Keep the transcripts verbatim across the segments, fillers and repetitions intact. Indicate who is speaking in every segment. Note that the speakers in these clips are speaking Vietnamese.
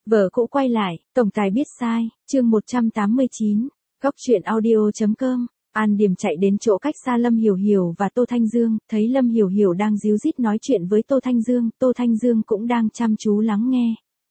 Speaker 1: Vợ cũ quay lại, tổng tài biết sai, chương một trăm tám mươi chín, góc truyện audio.com. An Điềm chạy đến chỗ cách xa Lâm Hiểu Hiểu và Tô Thanh Dương, thấy Lâm Hiểu Hiểu đang díu dít nói chuyện với Tô Thanh Dương, Tô Thanh Dương cũng đang chăm chú lắng nghe.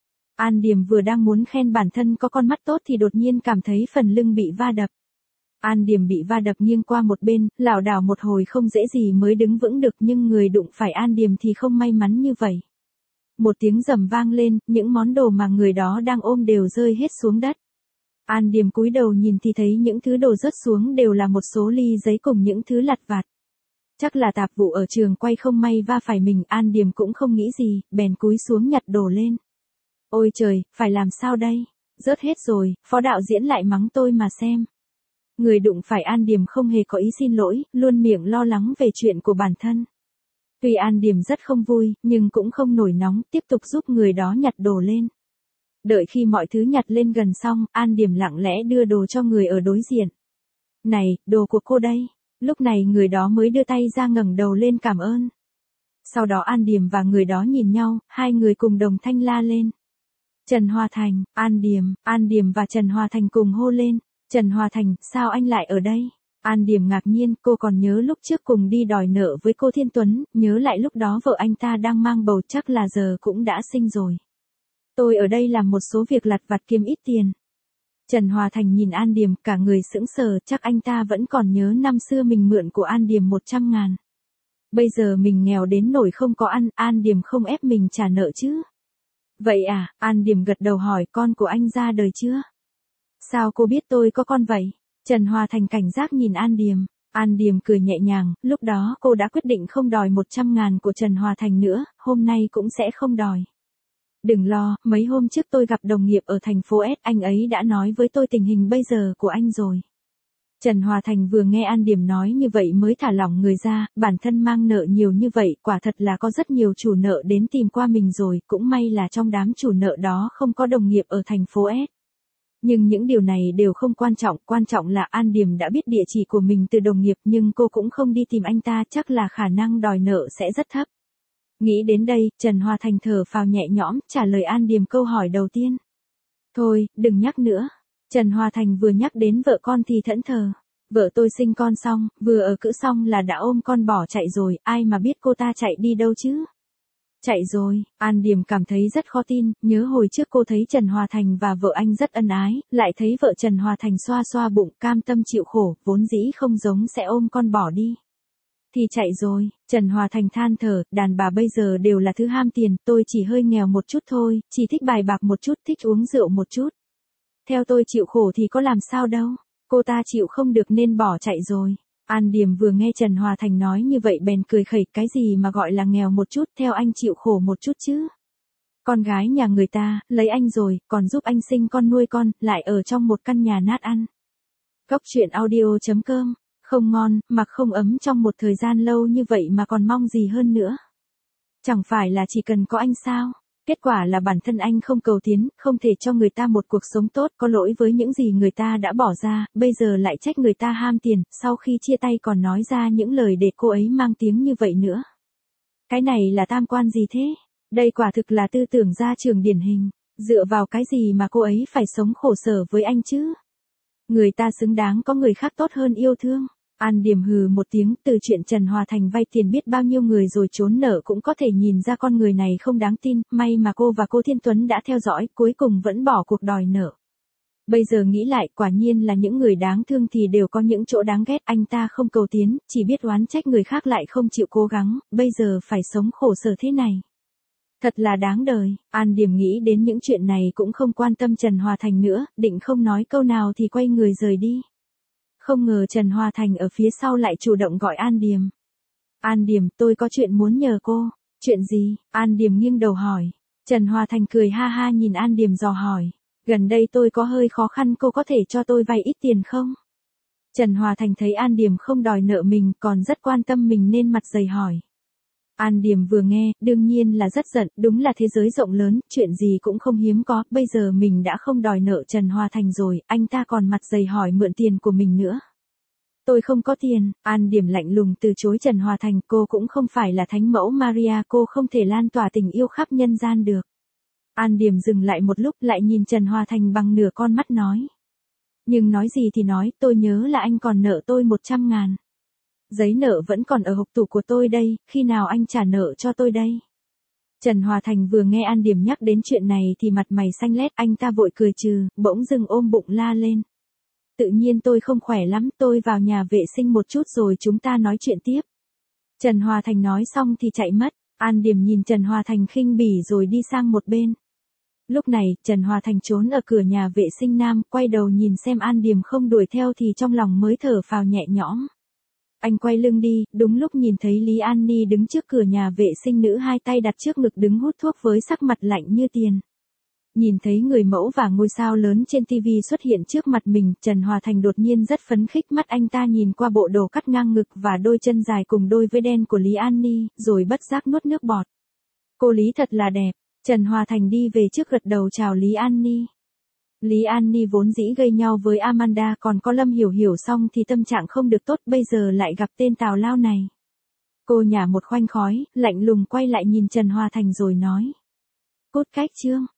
Speaker 1: An Điềm vừa đang muốn khen bản thân có con mắt tốt thì đột nhiên cảm thấy phần lưng bị va đập. An Điềm bị va đập nghiêng qua một bên, lảo đảo một hồi không dễ gì mới đứng vững được, nhưng người đụng phải An Điềm thì không may mắn như vậy. Một tiếng rầm vang lên, những món đồ mà người đó đang ôm đều rơi hết xuống đất. An Điềm cúi đầu nhìn thì thấy những thứ đồ rớt xuống đều là một số ly giấy cùng những thứ lặt vặt. Chắc là tạp vụ ở trường quay không may va phải mình, An Điềm cũng không nghĩ gì, bèn cúi xuống nhặt đồ lên. Ôi trời, phải làm sao đây? Rớt hết rồi, phó đạo diễn lại mắng tôi mà xem. Người đụng phải An Điềm không hề có ý xin lỗi, luôn miệng lo lắng về chuyện của bản thân. Tuy An Điềm rất không vui, nhưng cũng không nổi nóng, tiếp tục giúp người đó nhặt đồ lên. Đợi khi mọi thứ nhặt lên gần xong, An Điềm lặng lẽ đưa đồ cho người ở đối diện. Này, đồ của cô đây. Lúc này người đó mới đưa tay ra ngẩng đầu lên cảm ơn. Sau đó An Điềm và người đó nhìn nhau, hai người cùng đồng thanh la lên. Trần Hòa Thành, An Điềm, An Điềm và Trần Hòa Thành cùng hô lên. Trần Hòa Thành, sao anh lại ở đây? An Điềm ngạc nhiên, cô còn nhớ lúc trước cùng đi đòi nợ với cô Thiên Tuấn, nhớ lại lúc đó vợ anh ta đang mang bầu, chắc là giờ cũng đã sinh rồi. Tôi ở đây làm một số việc lặt vặt kiếm ít tiền. Trần Hòa Thành nhìn An Điềm, cả người sững sờ, chắc anh ta vẫn còn nhớ năm xưa mình mượn của An Điềm một trăm ngàn. Bây giờ mình nghèo đến nỗi không có ăn, An Điềm không ép mình trả nợ chứ? Vậy à, An Điềm gật đầu hỏi, con của anh ra đời chưa? Sao cô biết tôi có con vậy? Trần Hòa Thành cảnh giác nhìn An Điềm. An Điềm cười nhẹ nhàng, lúc đó cô đã quyết định không đòi một trăm ngàn của Trần Hòa Thành nữa, hôm nay cũng sẽ không đòi. Đừng lo, mấy hôm trước tôi gặp đồng nghiệp ở thành phố S, anh ấy đã nói với tôi tình hình bây giờ của anh rồi. Trần Hòa Thành vừa nghe An Điềm nói như vậy mới thả lỏng người ra, bản thân mang nợ nhiều như vậy, quả thật là có rất nhiều chủ nợ đến tìm qua mình rồi, cũng may là trong đám chủ nợ đó không có đồng nghiệp ở thành phố S. Nhưng những điều này đều không quan trọng, quan trọng là An Điềm đã biết địa chỉ của mình từ đồng nghiệp, nhưng cô cũng không đi tìm anh ta, chắc là khả năng đòi nợ sẽ rất thấp. Nghĩ đến đây, Trần Hòa Thành thở phào nhẹ nhõm, trả lời An Điềm câu hỏi đầu tiên. Thôi, đừng nhắc nữa. Trần Hòa Thành vừa nhắc đến vợ con thì thẫn thờ. Vợ tôi sinh con xong, vừa ở cữ xong là đã ôm con bỏ chạy rồi, ai mà biết cô ta chạy đi đâu chứ? Chạy rồi, An Điềm cảm thấy rất khó tin, nhớ hồi trước cô thấy Trần Hòa Thành và vợ anh rất ân ái, lại thấy vợ Trần Hòa Thành xoa xoa bụng, cam tâm chịu khổ, vốn dĩ không giống sẽ ôm con bỏ đi. Thì chạy rồi, Trần Hòa Thành than thở, đàn bà bây giờ đều là thứ ham tiền, tôi chỉ hơi nghèo một chút thôi, chỉ thích bài bạc một chút, thích uống rượu một chút. Theo tôi chịu khổ thì có làm sao đâu, cô ta chịu không được nên bỏ chạy rồi. An Điềm vừa nghe Trần Hòa Thành nói như vậy bèn cười khẩy, cái gì mà gọi là nghèo một chút, theo anh chịu khổ một chút chứ. Con gái nhà người ta, lấy anh rồi, còn giúp anh sinh con nuôi con, lại ở trong một căn nhà nát ăn. Góc truyện audio.com, không ngon, mặc không ấm trong một thời gian lâu như vậy mà còn mong gì hơn nữa. Chẳng phải là chỉ cần có anh sao? Kết quả là bản thân anh không cầu tiến, không thể cho người ta một cuộc sống tốt, có lỗi với những gì người ta đã bỏ ra, bây giờ lại trách người ta ham tiền, sau khi chia tay còn nói ra những lời để cô ấy mang tiếng như vậy nữa. Cái này là tam quan gì thế? Đây quả thực là tư tưởng gia trưởng điển hình, dựa vào cái gì mà cô ấy phải sống khổ sở với anh chứ? Người ta xứng đáng có người khác tốt hơn yêu thương. An Điềm hừ một tiếng, từ chuyện Trần Hòa Thành vay tiền biết bao nhiêu người rồi trốn nợ cũng có thể nhìn ra con người này không đáng tin, may mà cô và cô Thiên Tuấn đã theo dõi, cuối cùng vẫn bỏ cuộc đòi nợ. Bây giờ nghĩ lại, quả nhiên là những người đáng thương thì đều có những chỗ đáng ghét, anh ta không cầu tiến, chỉ biết oán trách người khác lại không chịu cố gắng, bây giờ phải sống khổ sở thế này. Thật là đáng đời, An Điềm nghĩ đến những chuyện này cũng không quan tâm Trần Hòa Thành nữa, định không nói câu nào thì quay người rời đi. Không ngờ Trần Hòa Thành ở phía sau lại chủ động gọi An Điềm. An Điềm, tôi có chuyện muốn nhờ cô. Chuyện gì? An Điềm nghiêng đầu hỏi. Trần Hòa Thành cười ha ha nhìn An Điềm dò hỏi. Gần đây tôi có hơi khó khăn, cô có thể cho tôi vay ít tiền không? Trần Hòa Thành thấy An Điềm không đòi nợ mình, còn rất quan tâm mình nên mặt dày hỏi. An Điềm vừa nghe, đương nhiên là rất giận, đúng là thế giới rộng lớn, chuyện gì cũng không hiếm có, bây giờ mình đã không đòi nợ Trần Hòa Thành rồi, anh ta còn mặt dày hỏi mượn tiền của mình nữa. Tôi không có tiền, An Điềm lạnh lùng từ chối Trần Hòa Thành, cô cũng không phải là thánh mẫu Maria, cô không thể lan tỏa tình yêu khắp nhân gian được. An Điềm dừng lại một lúc lại nhìn Trần Hòa Thành bằng nửa con mắt nói. Nhưng nói gì thì nói, tôi nhớ là anh còn nợ tôi một trăm ngàn. Giấy nợ vẫn còn ở hộp tủ của tôi đây, khi nào anh trả nợ cho tôi đây? Trần Hòa Thành vừa nghe An Điềm nhắc đến chuyện này thì mặt mày xanh lét, anh ta vội cười trừ, bỗng dưng ôm bụng la lên. Tự nhiên tôi không khỏe lắm, tôi vào nhà vệ sinh một chút rồi chúng ta nói chuyện tiếp. Trần Hòa Thành nói xong thì chạy mất, An Điềm nhìn Trần Hòa Thành khinh bỉ rồi đi sang một bên. Lúc này, Trần Hòa Thành trốn ở cửa nhà vệ sinh nam, quay đầu nhìn xem An Điềm không đuổi theo thì trong lòng mới thở phào nhẹ nhõm. Anh quay lưng đi, đúng lúc nhìn thấy Lý An Ni đứng trước cửa nhà vệ sinh nữ hai tay đặt trước ngực đứng hút thuốc với sắc mặt lạnh như tiền. Nhìn thấy người mẫu và ngôi sao lớn trên ti vi xuất hiện trước mặt mình, Trần Hòa Thành đột nhiên rất phấn khích, mắt anh ta nhìn qua bộ đồ cắt ngang ngực và đôi chân dài cùng đôi với đen của Lý An Ni, rồi bất giác nuốt nước bọt. Cô Lý thật là đẹp. Trần Hòa Thành đi về trước gật đầu chào Lý An Ni. Lý An Ni vốn dĩ gây nhau với Amanda còn có Lâm Hiểu Hiểu xong thì tâm trạng không được tốt, bây giờ lại gặp tên tào lao này. Cô nhả một khoanh khói, lạnh lùng quay lại nhìn Trần Hòa Thành rồi nói. Cốt cách Trương,